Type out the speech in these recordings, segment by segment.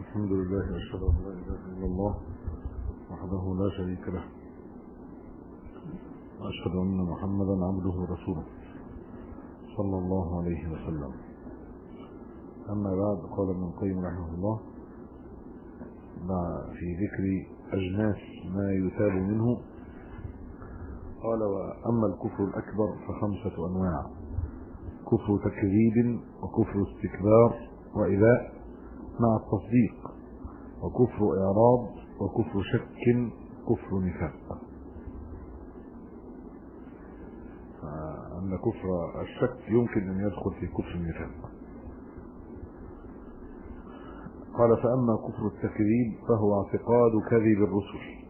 الحمد لله واشهد ان لا اله الا الله وحده لا شريك له واشهد ان محمدا عبده ورسوله صلى الله عليه وسلم. اما بعد، قال ابن القيم رحمه الله في ذكر اجناس ما يثاب منه، قال: واما الكفر الاكبر فخمسه انواع: كفر تكذيب، وكفر استكبار وإذاء مع التصديق، وكفر إعراض، وكفر شك، كفر نفاق. فأن كفر الشك يمكن أن يدخل في كفر النفاق. قال: فأما كفر التكذيب فهو اعتقاد كذب الرسل،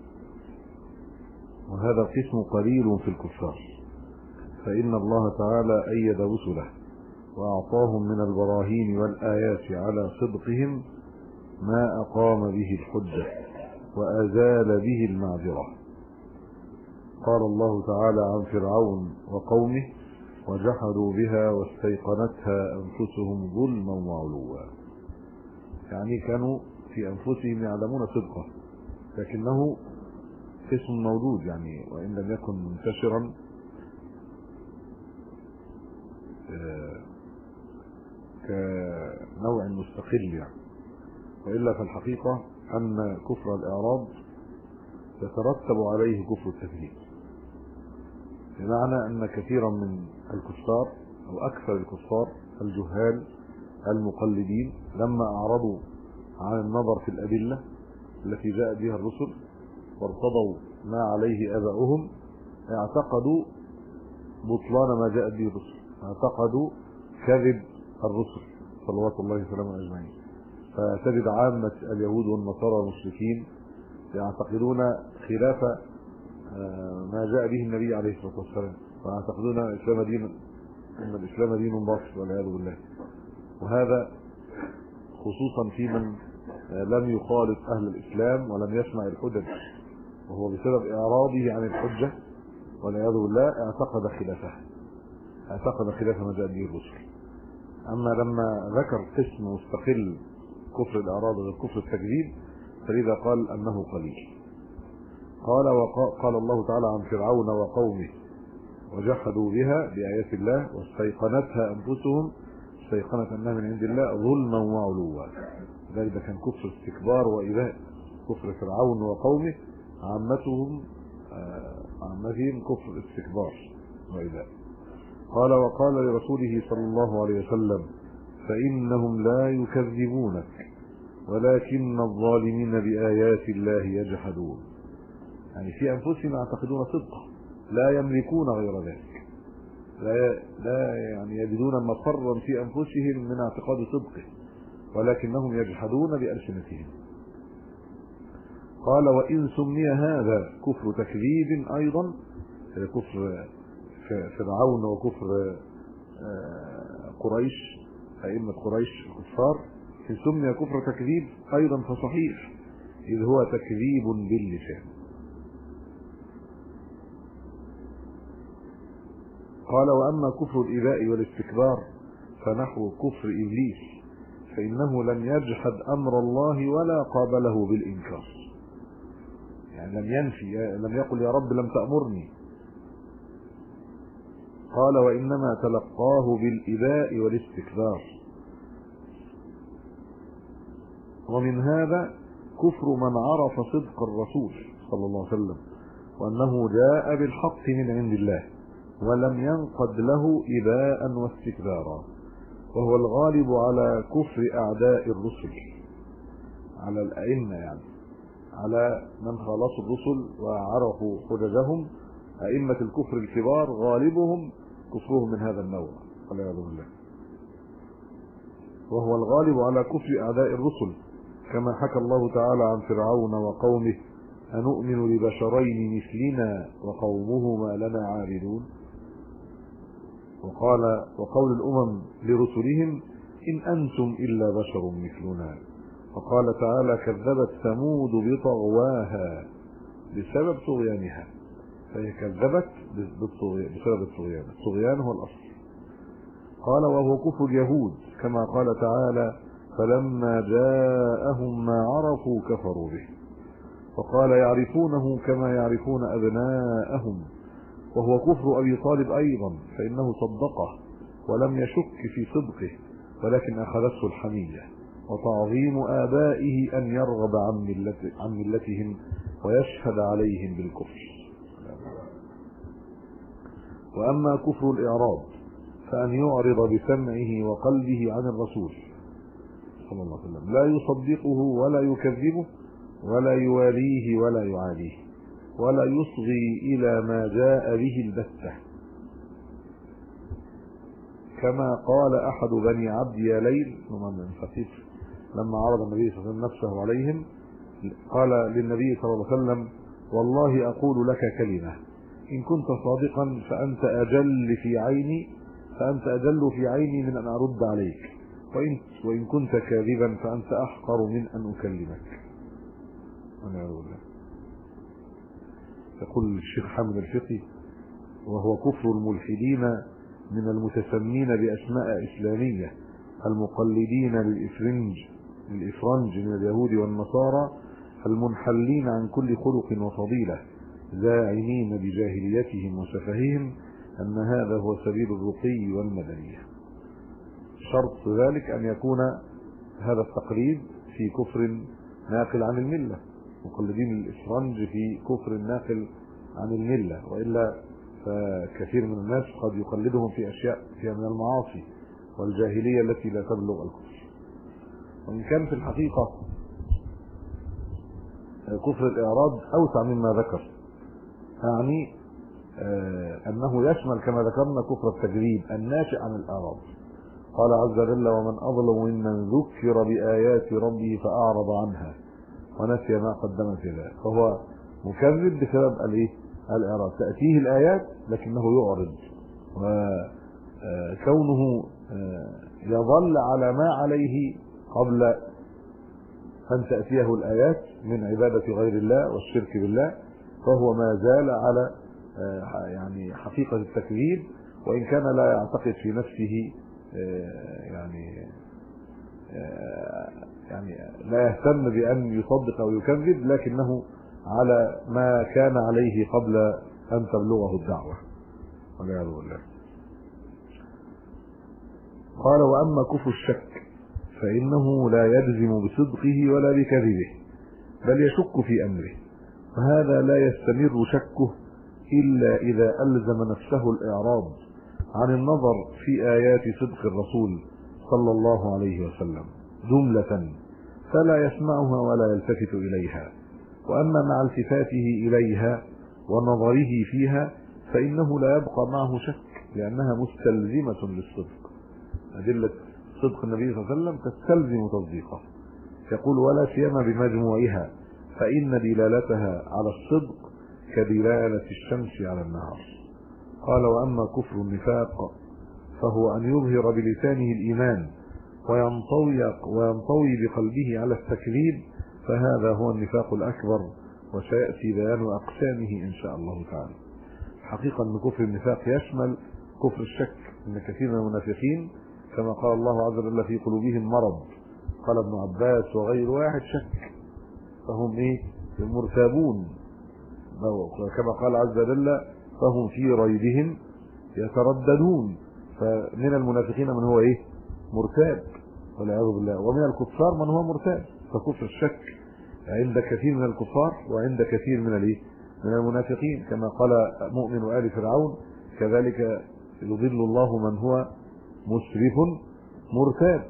وهذا القسم قليل في الكفار، فإن الله تعالى أيد رسله وأعطاهم من البراهين والآيات على صدقهم ما أقام به الحجة وأزال به المعذرة. قال الله تعالى عن فرعون وقومه: وجحدوا بها واستيقنتها أنفسهم ظلما وعلوا. يعني كانوا في أنفسهم يعلمون صدقه، لكنه اسم موجود، يعني وإن لم يكن منتشرا كنوع مستقل يعني، وإلا في الحقيقة أن كفر الإعراض يترتب عليه كفر التكذيب، بمعنى أن كثيرا من الكفار أو أكثر الكفار الجهال المقلدين لما أعرضوا عن النظر في الأدلة التي جاء بها الرسل وارتضوا ما عليه آباؤهم، اعتقدوا بطلان ما جاء به الرسل، اعتقدوا كذب الرسل صلوات الله وسلامه اجمعين. فتجد عامة اليهود والنصارى والمشركين يعتقدون خلاف ما جاء به النبي عليه الصلاة والسلام، ويعتقدون ان الاسلام دين باطل والعياذ بالله. وهذا خصوصا في من لم يخالط اهل الاسلام ولم يسمع الحجج، وهو بسبب اعراضه عن الحجة والعياذ بالله اعتقد خلاف ما جاء به الرسل. اما لما ذكر قسم مستقل كفر الاعراض وكفر التكذيب فلذا قال انه قليل. قال الله تعالى عن فرعون وقومه: وجحدوا بها بآيات الله واستيقنتها انفسهم، استيقنت انها من عند الله ظلما وعلوا. ذلك كان كفر استكبار وإذاء. كفر فرعون وقومه عامتهم كفر استكبار وإذاء. قال: وقال لرسوله صلى الله عليه وسلم: فإنهم لا يكذبونك ولكن الظالمين بآيات الله يجحدون. يعني في أنفسهم يعتقدون صدقه، لا يملكون غير ذلك، لا يعني يجدون مقرا في أنفسهم من اعتقاد صدقه، ولكنهم يجحدون بألسنتهم. قال: وإن سمي هذا كفر تكذيب أيضا، كفر فرعون وكفر قريش، أئمة قريش الكفار، إن سمي كفر تكذيب أيضا فصحيح، إذ هو تكذيب باللسان. قال: وأما كفر الإباء والاستكبار فنحو كفر إبليس، فإنه لم يجحد أمر الله ولا قابله بالإنكار. يعني لم ينفي، لم يقل يا رب لم تأمرني. قال: وإنما تلقاه بالإباء والاستكبار. ومن هذا كفر من عرف صدق الرسول صلى الله عليه وسلم وأنه جاء بالحق من عند الله ولم ينقد له إباء واستكبارا، وهو الغالب على كفر أعداء الرسل، على الأئمة، يعني على من خالصوا الرسل وعرفوا حججهم. أئمة الكفر الكبار غالبهم كفرهم من هذا النوع والعياذ بالله، وهو الغالب على كفر أعداء الرسل، كما حكى الله تعالى عن فرعون وقومه: أنؤمن لبشرين مثلنا وقومهما لنا عابدون. وقول الأمم لرسلهم: إن أنتم إلا بشر مثلنا. وقال تعالى: كذبت ثمود بطغواها بسبب طغيانها، فهي كذبت بسبب الطغيان. الطغيان هو الأصل. قال: وهو كفر اليهود، كما قال تعالى: فلما جاءهم ما عرفوا كفروا به. فقال يعرفونه كما يعرفون أبناءهم، وهو كفر أبي طالب أيضا، فإنه صدقه ولم يشك في صدقه، ولكن أخذته الحمية وتعظيم آبائه أن يرغب عن ملتهم ويشهد عليهم بالكفر. وأما كفر الإعراض فأن يعرض بسمعه وقلبه عن الرسول صلى الله عليه وسلم، لا يصدقه ولا يكذبه ولا يواليه ولا يعاديه ولا يصغي إلى ما جاء به البتة، كما قال أحد بني عبد يا ليل لما عرض النبي صلى الله عليه وسلم نفسه عليهم، قال للنبي صلى الله عليه وسلم والله أقول لك كلمة، إن كنت صادقا فأنت أجل في عيني من أن أرد عليك، وإن كنت كاذبا فأنت أحقر من أن أكلمك. يقول الشيخ حامد الفقي وهو كفر الملحدين من المتسمين بأسماء إسلامية المقلدين للإفرنج من اليهود والنصارى المنحلين عن كل خلق وفضيلة، زاعمين بجاهليتهم وسفههم أن هذا هو سبيل الرقي والمدنية. شرط ذلك أن يكون هذا التقليد في كفر ناقل عن الملة، مقلدين الإفرنج في كفر ناقل عن الملة، وإلا فكثير من الناس قد يقلدهم في أشياء فيها من المعاصي والجاهلية التي لا تبلغ الكفر. وإن كان في الحقيقة كفر الإعراض أوسع مما ذكر، يعني أنه يشمل كما ذكرنا كفر التجريب الناشئ عن الإعراض. قال عز وجل ومن أظلم ممن ذكر بآيات ربه فأعرض عنها ونسي ما قدم في ذلك، فهو مكذب بسبب الإعراض، تأتيه الآيات لكنه يعرض، وكونه يظل على ما عليه قبل أن تأتيه الآيات من عبادة غير الله والشرك بالله، فهو ما زال على يعني حقيقة التكذيب، وإن كان لا يعتقد في نفسه يعني لا يهتم بأن يصدق أو يكذب، لكنه على ما كان عليه قبل أن تبلغه الدعوة والعياذ بالله. قال وأما كفر الشك فإنه لا يجزم بصدقه ولا بكذبه، بل يشك في أمره، وهذا لا يستمر شكه إلا إذا ألزم نفسه الإعراض عن النظر في آيات صدق الرسول صلى الله عليه وسلم جملة، فلا يسمعها ولا يلتفت إليها. وأما مع التفاته إليها ونظره فيها فإنه لا يبقى معه شك، لأنها مستلزمة للصدق. أدلة صدق النبي صلى الله عليه وسلم تستلزم تصديقه، يقول ولا سيما بمجموعها، فإن دلالتها على الصدق كدلالة الشمس على النهار. قال وأما كفر النفاق فهو أن يظهر بلسانه الإيمان وينطوي بقلبه على التكذيب، فهذا هو النفاق الأكبر، وسيأتي بيان أقسامه إن شاء الله تعالى. حقيقة أن كفر النفاق يشمل كفر الشك، إن كثير من المنافقين كما قال الله عز وجل في قلوبهم مرض، قال ابن عباس وغير واحد شك، فهم مرتابون، كما قال عز وجل فهم في ريبهم يترددون. فمن المنافقين من هو مرتاب والعياذ بالله، ومن الكفار من هو مرتاب. فكفر الشك عند كثير من الكفار وعند كثير من المنافقين، كما قال مؤمن آل فرعون كذلك يضل الله من هو مسرف مرتاب.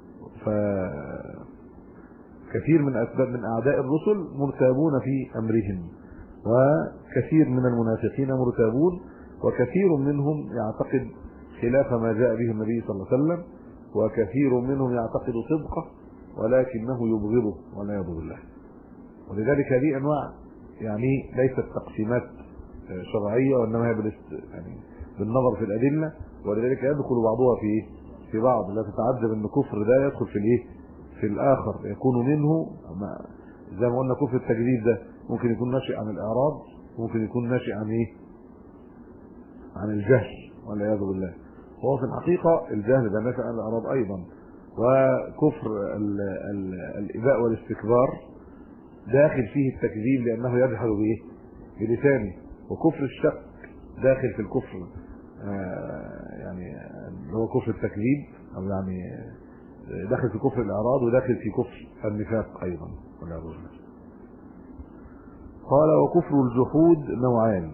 فكثير من أعداء الرسل مرتابون في أمرهم، وكثير من المنافقين مرتابون، وكثير منهم يعتقد خلاف ما جاء به النبي صلى الله عليه وسلم، وكثير منهم يعتقد صدقه ولكنه يبغضه والعياذ بالله. ولذلك هذه انواع يعني ليست تقسيمات شرعيه، وانما هي بالنظر في الادله، ولذلك يدخل بعضها في بعض. لا تتعجب ان كفر ده يدخل في الاخر، يكون منه زي ما قلنا كفر التجديد ده ممكن يكون ناشئ عن الاعراض، ممكن يكون ناشئ عن عن الجهل والعياذ بالله. هو في الحقيقه الجهل ده ناشئ عن الاعراض ايضا، وكفر الإباء والاستكبار داخل فيه التكذيب لأنه يجحد بلسانه، وكفر الشك داخل في الكفر يعني هو كفر التكذيب، أو يعني داخل في كفر الإعراض وداخل في كفر النفاق أيضا. قال وكفر الجحود نوعان.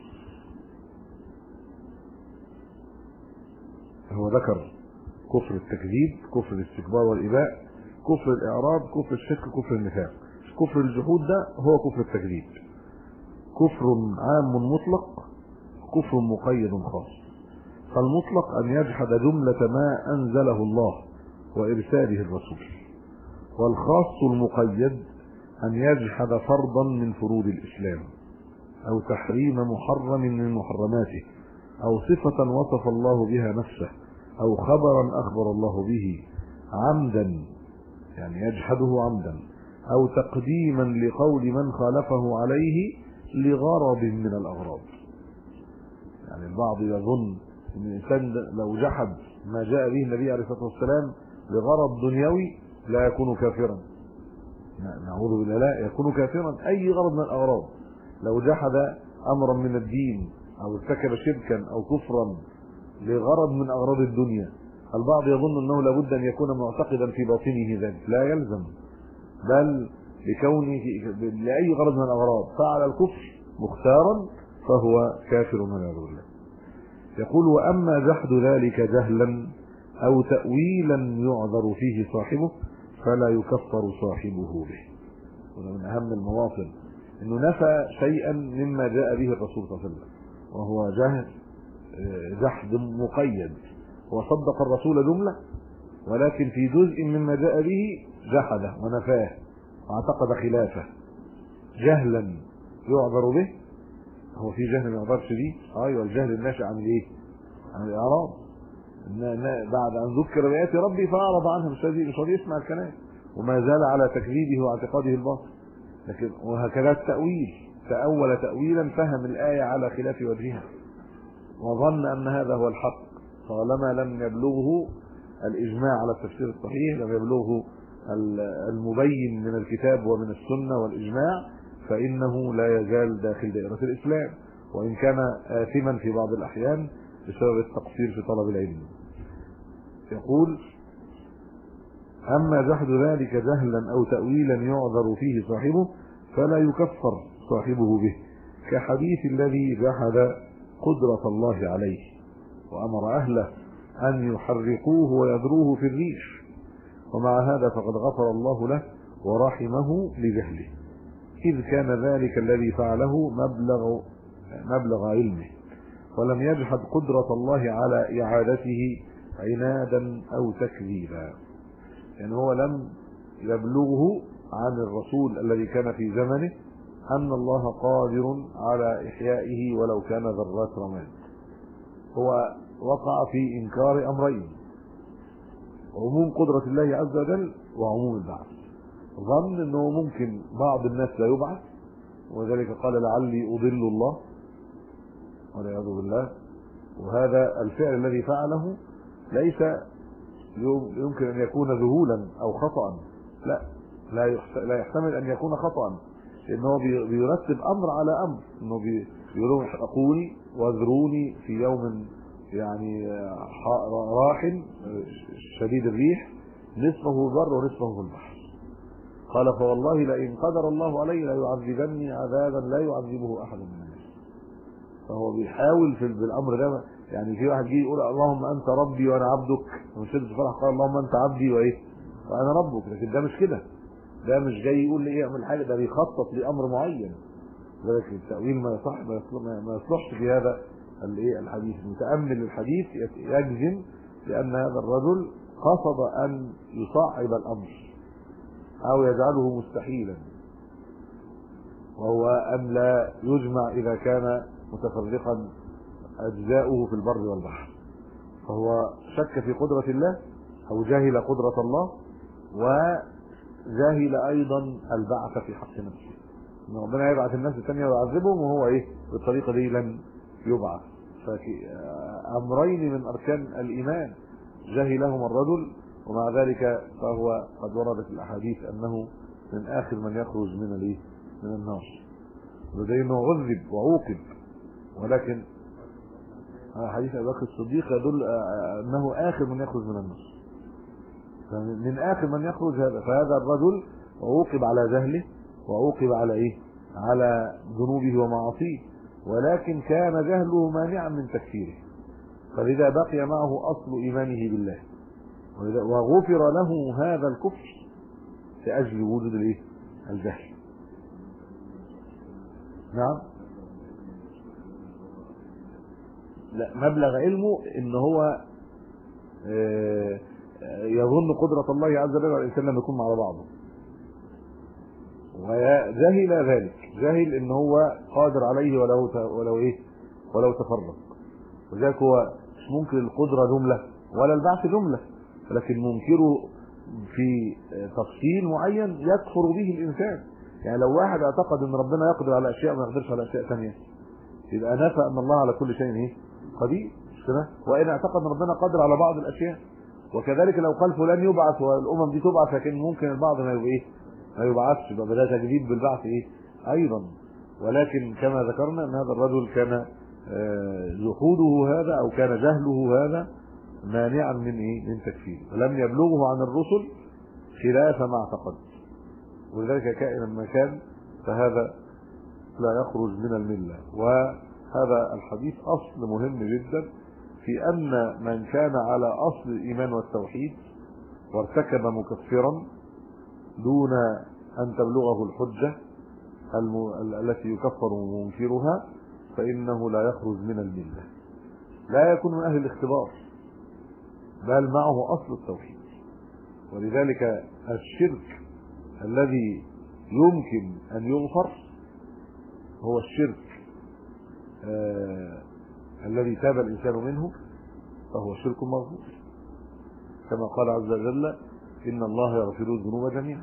هو ذكر كفر التكذيب، كفر الاستكبار والإباء، كفر الإعراض، كفر الشك، كفر النفاق. كفر الجحود ده هو كفر التكذيب، كفر عام مطلق، كفر مقيد خاص. فالمطلق أن يجحد جملة ما أنزله الله وإرساله الرسول، والخاص المقيد أن يجحد فرضا من فروض الإسلام، أو تحريم محرم من محرماته، أو صفة وصف الله بها نفسه، أو خبرا أخبر الله به عمدا، يعني يجحده عمدا، أو تقديما لقول من خالفه عليه لغرض من الأغراض. يعني البعض يظن أن الإنسان لو جحد ما جاء به النبي عليه الصلاة والسلام لغرض دنيوي لا يكون كافرا، نعوذ بالله، لا يكون كافرا. أي غرض من الأغراض، لو جحد أمرا من الدين أو ارتكب شركا أو كفرا لغرض من أغراض الدنيا، البعض يظن أنه لابد أن يكون معتقدا في باطنه ذلك، لا يلزم، بل لكونه لأي غرض من الأغراض فعل الكفر مختارا فهو كافر والعياذ بالله. يقول وأما جحد ذلك جهلا أو تأويلا يعذر فيه صاحبه فلا يكفر صاحبه به. وده من أهم المواطن، أنه نفى شيئا مما جاء به الرسول صلى الله عليه وسلم، وهو جحد مقيد، وصدق الرسول جملة ولكن في جزء مما جاء به جحده ونفاه واعتقد خلافه جهلا يعذر به. هو في جهل ما يعذرش به؟ ايوه، الجهل الناشئ عن الايه؟ عن الاعراض. بعد ان ذكر بآيات ربي فاعرض عنها، مش راضي يسمع الكلام، وما زال على تكذيبه واعتقاده الباطل. لكن وهكذا التأويل، تأول تأويلا فهم الآية على خلاف وجهها وظن ان هذا هو الحق، طالما لم يبلغه الإجماع على التفسير الصحيح، لم يبلغه المبين من الكتاب ومن السنة والإجماع، فإنه لا يزال داخل دائرة الإسلام، وإن كان آثما في بعض الأحيان بسبب التقصير في طلب العلم. يقول أما جحد ذلك جهلا أو تأويلا يعذر فيه صاحبه فلا يكفر صاحبه به، كحديث الذي جحد قدرة الله عليه وأمر أهله أن يحرقوه ويذروه في الريش، ومع هذا فقد غفر الله له ورحمه لجهله، إذ كان ذلك الذي فعله مبلغ علمه، ولم يجحد قدرة الله على إعادته عنادا أو تكذيبا. يعني هو لم يبلغه عن الرسول الذي كان في زمنه أن الله قادر على إحيائه ولو كان ذرات رماد. هو وقع في إنكار أمرين: عموم قدرة الله عز وجل وعموم البعث. ظن أنه ممكن بعض الناس لا يبعث، وذلك قال لعلي أضل الله والعياذ بالله. وهذا الفعل الذي فعله ليس يمكن أن يكون ذهولا أو خطأ، لا يحتمل أن يكون خطأ، لأنه بيرتب أمر على أمر، أنه بيقولون احرقوني واذروني في يوم يعني راح شديد الريح نصفه بر ونصفه في البحر. قال فوالله لئن قدر الله علي ليعذبني عذابا لا يعذبه أحد من الناس. فهو بيحاول بالأمر ده. يعني في واحد يجي يقول اللهم أنت ربي وأنا عبدك، ومن شدة الفرح قال اللهم أنت عبدي وأنا ربك. لكن ده مش كده، ده مش جاي يقول لي اعمل حاجة، ده بيخطط لأمر معين. لكن التأويل ما يصلحش في هذا الحديث. متأمل الحديث يجزم لأن هذا الرجل قصد أن يصعب الأمر أو يجعله مستحيلا، وهو أن لا يجمع إذا كان متفرقا أجزاؤه في البر والبحر. فهو شك في قدرة الله أو جهل قدرة الله، وجهل أيضا البعث في حق نفسه، ان ربنا يبعث الناس الثانية ويعذبهم وهو بالطريقة دي لن يبعث. أمرين من أركان الإيمان جهلهم الرجل ومع ذلك فهو قد وردت الأحاديث أنه من آخر من يخرج من النار، وزي انه عذب وعوقب. ولكن حديث ابي بكر الصديق يدل انه اخر من يخرج من النار، من اخر من يخرج هذا. فهذا الرجل عوقب على جهله، وعوقب على على ذنوبه ومعاصيه، ولكن كان جهله مانعا من تكفيره، فلذا بقي معه اصل ايمانه بالله، وغفر له هذا الكفر لاجل وجود الجهل. نعم. لا، مبلغ علمه ان هو يظن قدرة الله عز وجل على الانسان لما يكون على بعضه، وجهل ذلك، جهل ان هو قادر عليه ولو تفرق. وذلك هو مش ممكن القدرة جملة ولا البعث جملة، لكن منكره في تفصيل معين يكفر به الانسان. يعني لو واحد اعتقد ان ربنا يقدر على اشياء ما يقدرش على اشياء ثانيه، يبقى نفى ان الله على كل شيء قدير، مش كده؟ وان اعتقد ان ربنا قادر على بعض الاشياء. وكذلك لو قال فلان يبعث والامم دي تبعث، لكن ممكن البعض ما يبعثش، يبقى ده تكذيب بالبعث ايضا. ولكن كما ذكرنا ان هذا الرجل كان جحوده هذا او كان جهله هذا مانعا من تكفيره، فلم يبلغه عن الرسل خلاف ما اعتقد، ولذلك كائنا ما كان فهذا لا يخرج من المله. وهذا الحديث اصل مهم جدا في ان من كان على اصل الايمان والتوحيد وارتكب مكفرا دون ان تبلغه الحجه التي يكفر منكرها فانه لا يخرج من المله، لا يكون من اهل الاختبار، بل معه اصل التوحيد. ولذلك الشرك الذي يمكن ان يغفر هو الشرك الذي تاب الانسان منه، فهو شرك مغفور، كما قال عز وجل ان الله يغفر الذنوب جميعا.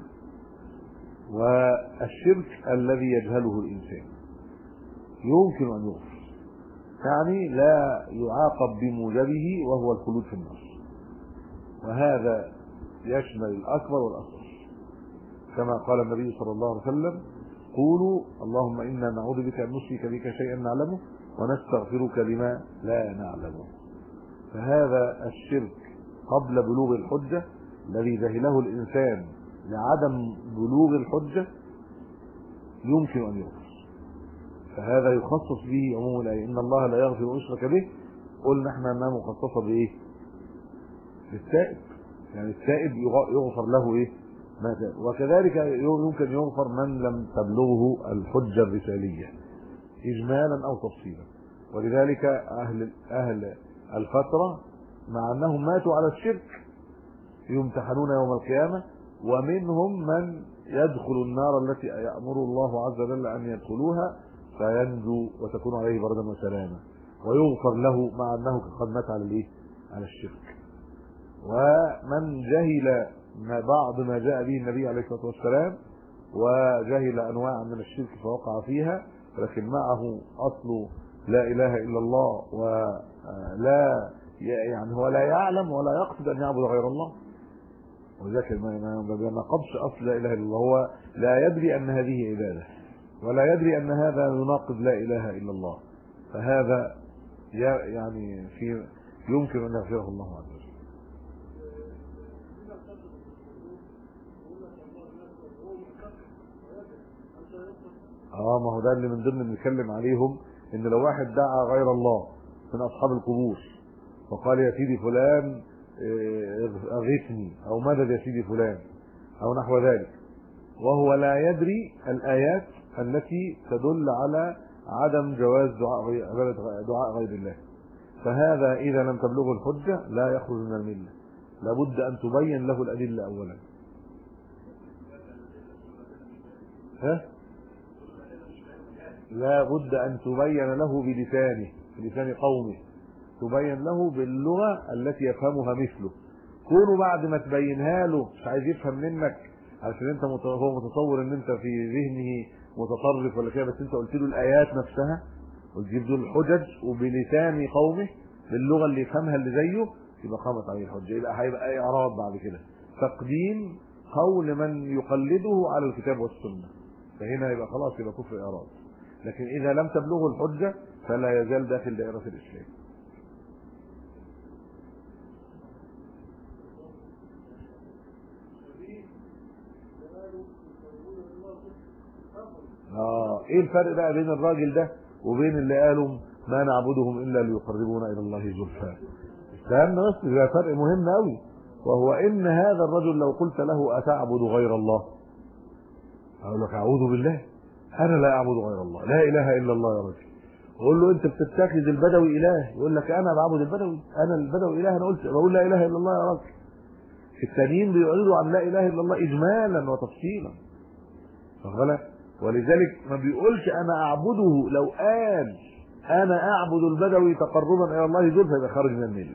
والشرك الذي يجهله الانسان يمكن ان يغفر، يعني لا يعاقب بموجبه وهو الخلود في النار، وهذا يشمل الاكبر والاصغر، كما قال النبي صلى الله عليه وسلم قولوا اللهم انا نعوذ بك ان نشرك بك شيئا نعلمه ونستغفرك لما لا نعلمه. فهذا الشرك قبل بلوغ الحجه الذي جهله الانسان لعدم بلوغ الحجه يمكن ان يغفر، فهذا يخصص به عموم الايه ان الله لا يغفر ان يشرك به. قلنا احنا انها مخصصه بايه؟ بالتائب، يعني التائب يغفر له ما تاب. وكذلك يمكن يغفر من لم تبلغه الحجه الرساليه اجمالا او تفصيلا. ولذلك اهل الفتره مع انهم ماتوا على الشرك يمتحنون يوم القيامه، ومنهم من يدخل النار التي يأمر الله عز وجل ان يدخلوها فينجو وتكون عليه بردا وسلاما، ويغفر له مع انه قد مات على الشرك. ومن جهل بعض ما جاء به النبي عليه الصلاه والسلام وجهل انواع من الشرك فوقع فيها، لكن معه اصل لا اله الا الله، ولا يعني هو لا يعلم ولا يقصد ان يعبد غير الله، ولذلك ما نقضش اصل لا اله الا الله، هو لا يدري ان هذه عباده ولا يدري ان هذا يناقض لا اله الا الله، فهذا يعني يمكن ان يغفره الله عز وجل. ما هو ده اللي من ضمن بنتكلم عليهم، ان لو واحد دعا غير الله من اصحاب القبور وقال يا سيدي فلان اغثني او مدد يا سيدي فلان او نحو ذلك، وهو لا يدري الايات التي تدل على عدم جواز دعاء غير الله، فهذا اذا لم تبلغه الحجه لا يخرج من المله، لابد ان تبين له الادله اولا. لا بد ان تبين له بلسان قومه، تبين له باللغه التي يفهمها مثله. كونه بعد ما تبينها له مش عايز يفهم منك عشان انت هو متصور ان انت في ذهنه متطرف ولا كده، بس انت قلت له الايات نفسها وتجيب له الحجج وبلسان قومه باللغه اللي يفهمها اللي زيه، يبقى قامت عليه الحجه، يبقى هيبقى اعراض بعد كده، تقديم قول من يقلده على الكتاب والسنه، فهنا يبقى خلاص يبقى كفر اعراض. لكن اذا لم تبلغه الحجه فلا يزال داخل دائره الاسلام. ايه الفرق بقى بين الراجل ده وبين اللي قالوا ما نعبدهم الا ليقربونا الى الله زلفى؟ استنى بس، ده فرق مهم قوي، وهو ان هذا الرجل لو قلت له اتعبد غير الله، اقول لك اعوذ بالله، انا لا اعبد غير الله، لا اله الا الله يا رجل. اقول له انت بتتخذ البدوي اله، يقول لك انا بعبد البدوي، انا البدوي اله، انا قلت بقول لا اله الا الله يا رجل. التانيين بيعرضوا عن لا اله الا الله اجمالا وتفصيلا، واخد بالك؟ ولذلك ما بيقولش انا اعبده، لو قال انا اعبد البدوي تقربا الى الله زلفى يبقى خارج من المله.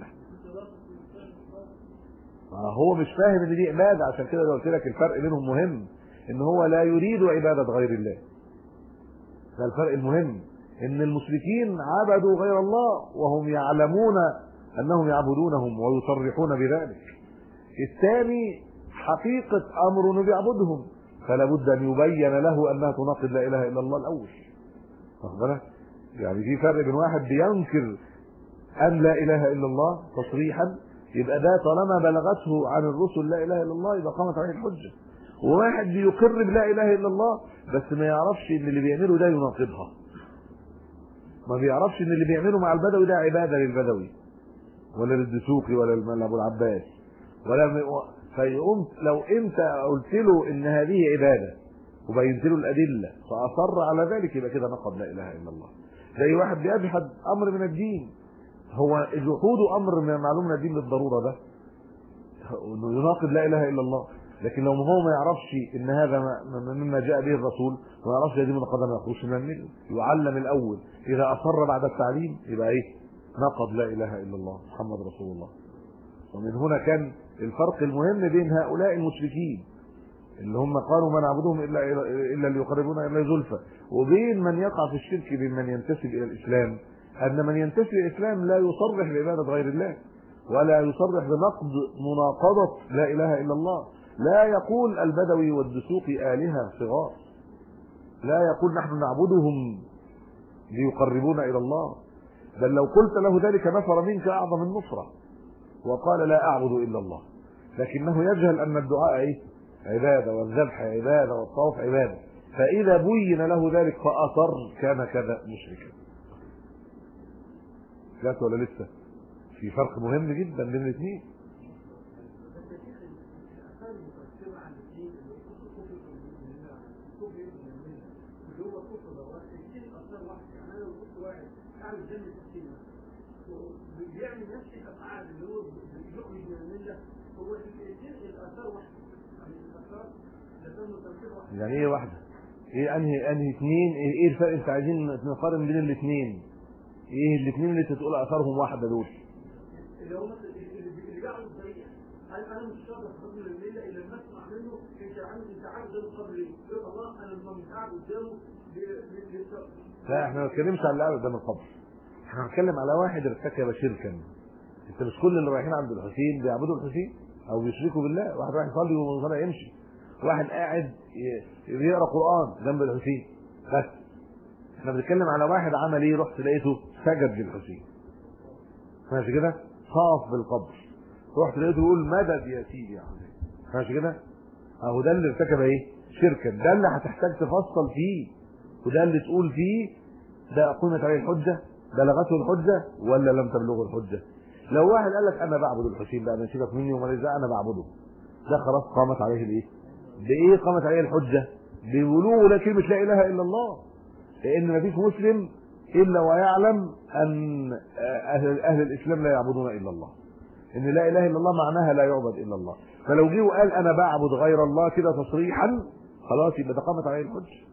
هو مش فاهم ان دي عباده، عشان كده قلت لك الفرق بينهم مهم، ان هو لا يريد عباده غير الله. ده الفرق المهم، ان المشركين عبدوا غير الله وهم يعلمون انهم يعبدونهم ويصرحون بذلك. الثاني حقيقه امر انه بيعبدهم، فلا بد ان يبين له انها تناقض لا اله الا الله الاول، واخد بالك؟ يعني في فرق بين واحد بينكر ان لا اله الا الله تصريحا، يبقى ده طالما بلغته عن الرسل لا اله الا الله يبقى قامت عليه الحجه، وواحد بيقر بلا اله الا الله بس ما يعرفش ان اللي بيعمله ده يناقضها، ما بيعرفش ان اللي بيعمله مع البدوي ده عباده للبدوي ولا للدسوقي ولا لابو العباس ولا فيقوم. لو انت قلت له ان هذه عباده وبينت له الادله فاصر على ذلك يبقى كده نقض لا اله الا الله. زي واحد بيجحد امر من الدين، هو جحود امر من معلوم من الدين بالضروره ده انه يناقض لا اله الا الله، لكن لو هو ما يعرفش ان هذا مما جاء به الرسول، ما يعرفش هذه من قدم يخرج من المله، يعلم الاول، اذا اصر بعد التعليم يبقى ايه؟ نقض لا اله الا الله محمد رسول الله. ومن هنا كان الفرق المهم بين هؤلاء المشركين اللي هم قالوا ما نعبدهم الا ليقربونا الى زلفى، وبين من يقع في الشرك، بين من ينتسب الى الاسلام، ان من ينتسب الى الاسلام لا يصرح بعباده غير الله ولا يصرح بنقض مناقضه لا اله الا الله. لا يقول البدوي والدسوقي آلهة صغار، لا يقول نحن نعبدهم ليقربونا إلى الله، بل لو قلت له ذلك نفر منك أعظم النصرة وقال لا أعبد إلا الله، لكنه يجهل أن الدعاء إيه؟ عبادة، والذبح عبادة، والطواف عبادة، فإذا بين له ذلك فأصر كان كذا مشركا. جات ولا لسه؟ في فرق مهم جدا بين الاثنين. بيعمل نفس الافعال اللي هو يخرج من المله، هو الاثار واحده، يعني الاثار لازم تنفيذ واحد. يعني ايه واحده؟ ايه انهي اثنين؟ ايه الفرق؟ انت عايزين نقارن بين الاثنين، ايه الاثنين اللي انت تقول اثارهم واحده دول؟ اللي هم اللي جعلوا الطريقه، انا مش قادر اخرج من المله الا لما اسمع منه انت عارف ده القبر ايه؟ يقول الله انا مش قاعد قدامه. لا احنا ما بنتكلمش على اللي قاعد قدام القبر، احنا هنتكلم على واحد ارتكب شركا. انت مش كل اللي رايحين عند الحسين بيعبدوا الحسين او بيشركوا بالله، واحد رايح يصلي وطالع يمشي، واحد قاعد يقرا قران جنب الحسين، بس احنا بنتكلم على واحد عمل ايه؟ رحت لقيته سجد للحسين، ماشي كده؟ طاف بالقبر، رحت لقيته يقول مدد يا سيدي يا حسين، ماشي كده؟ اهو ده اللي ارتكب ايه؟ شركا، ده اللي هتحتاج تفصل فيه، وده اللي تقول فيه ده قيمت عليه الحجه، بلغته الحجه ولا لم تبلغه الحجه. لو واحد قال لك انا بعبد الحسين بقى، ما سيبك مني وما ازاي انا بعبده، ده خلاص قامت عليه الايه؟ بايه قامت عليه الحجه؟ ببلوغ لا كلمه لا اله الا الله، لان ما فيش مسلم الا ويعلم ان اهل الاسلام لا يعبدون الا الله، ان لا اله الا الله معناها لا يعبد الا الله. فلو جه وقال انا بعبد غير الله كده تصريحا خلاص يبقى ده قامت عليه الحجه،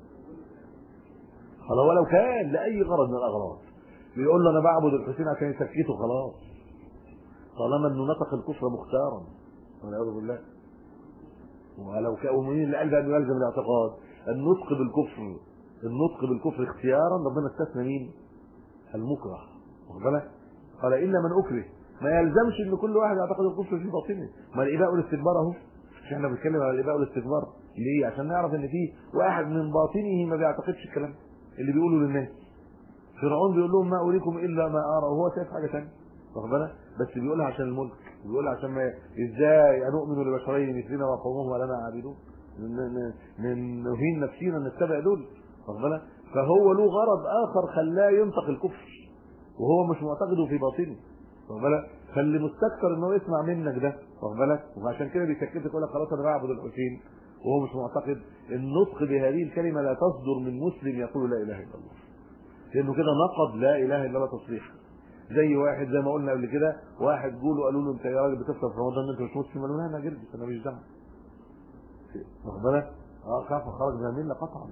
خلاص، ولو كان لاي غرض من الاغراض، بيقول له انا بعبد الحسين عشان يسكته خلاص، طالما انه نطق الكفر مختارا والعياذ بالله. ولو كان ومين اللي قال ده انه يلزم الاعتقاد؟ النطق بالكفر، النطق بالكفر اختيارا، ربنا استثنى مين؟ المكره، واخد بالك؟ قال الا من اكره، ما يلزمش ان كل واحد يعتقد الكفر في باطنه. ما الاباء والاستكبار اهو، مش احنا بنتكلم على الاباء والاستكبار ليه؟ عشان نعرف ان في واحد من باطنه ما بيعتقدش الكلام اللي بيقوله للناس. فرعون بيقول لهم ما اريكم الا ما ارى، وهو شايف حاجه ثانيه، واخد بالك؟ بس بيقولها عشان الملك، بيقولها عشان ما ازاي نؤمن لبشرين مثلنا وقومهما لنا عابدون، نهين نفسينا نتبع دول، واخد بالك؟ فهو له غرض اخر خلاه ينطق الكفر وهو مش معتقده في باطنه، واخد بالك؟ فاللي مستكثر ان هو يسمع منك ده، واخد بالك؟ وعشان كده بيسكتك يقول لك خلاص انا بعبد الحسين وهو مش معتقد. النطق بهذه الكلمه لا تصدر من مسلم يقول لا اله الا الله، لانه كده نقض لا اله الا الله تصريحا. زي واحد زي ما قلنا قبل كده، واحد قالوا له انت يا راجل بتفطر في رمضان انت مش مسلم؟ قال له لا انا جربت انا مش دعوه، واخد بالك؟ كيف خرج من المله قطعا.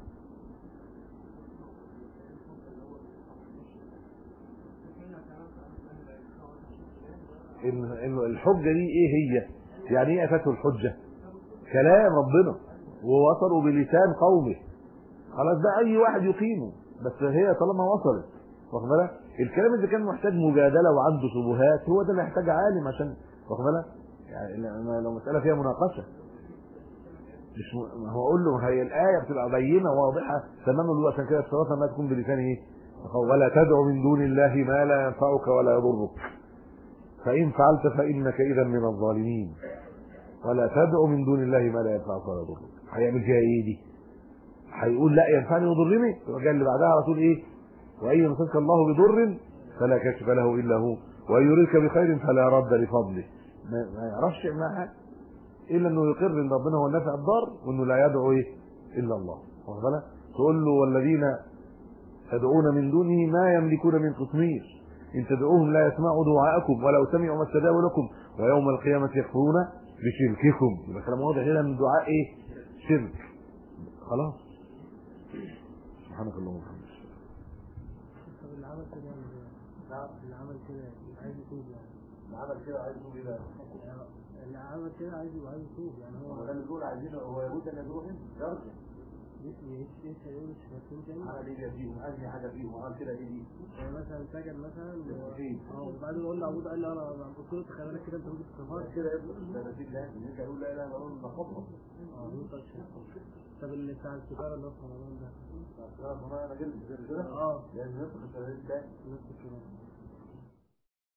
انه الحجه دي ايه هي؟ يعني ايه اتته الحجه؟ كلام ربنا ووصلوا بلسان قومه، خلاص ده اي واحد يقيمه، بس هي طالما وصلت، واخد بالك؟ الكلام اللي كان محتاج مجادله وعنده شبهات هو ده اللي يحتاج عالم عشان، واخد بالك؟ يعني لو مساله فيها مناقشه مش هو اقول له هي الايه بتبقى بينه واضحه تماما، عشان كده الصلاه ما تكون بلسان ايه؟ ولا تدعو من دون الله ما لا ينفعك ولا يضرك فان فعلت فانك اذا من الظالمين. ولا تدعو من دون الله ما لا ينفعك ولا يضرك، هيعمل فيها ايه دي؟ هيقول لا ينفعني ويضرني، يبقى اللي بعدها على طول ايه؟ وان يمسك الله بضر فلا كاشف له الا هو وان يريدك بخير فلا رد لفضله. ما يعرفش يعمل حاجه الا انه يقر ان ربنا هو النافع الضار وانه لا يدعو ايه الا الله، واخد بالك؟ تقول له والذين تدعون من دونه ما يملكون من قطمير ان تدعوهم لا يسمعوا دعاءكم ولو سمعوا ما استجابوا لكم ويوم القيامه يكفرون بشرككم. يبقى كلام واضح هنا من دعاء ايه؟ شرك. خلاص سبحانك اللهم وبحمدك. اللي عمل كده اللي عمل كده عايز يتوب يعني. اللي عمل كده عايز يتوب ايه؟ اللي عمل كده عايز يتوب يعني. هو ده اللي بيقول عايزين هو يهود اللي يروحوا يرجع لسه يقول مش تاني عمل ايه فيهم؟ عايز حاجه فيهم وعمل كده ايه؟ يعني مثلا سجد مثلا وبعدين يقول له عبود قال لي انا قلت له تخيل لك كده انت ممكن تكفر كده ده نتيجه لا ان انت يقول لا اله الا الله نخبط. طب اللي بتاع السجاره اللي هو في رمضان ده انا جلد كده لازم ندخل في التاني نفس الكلام.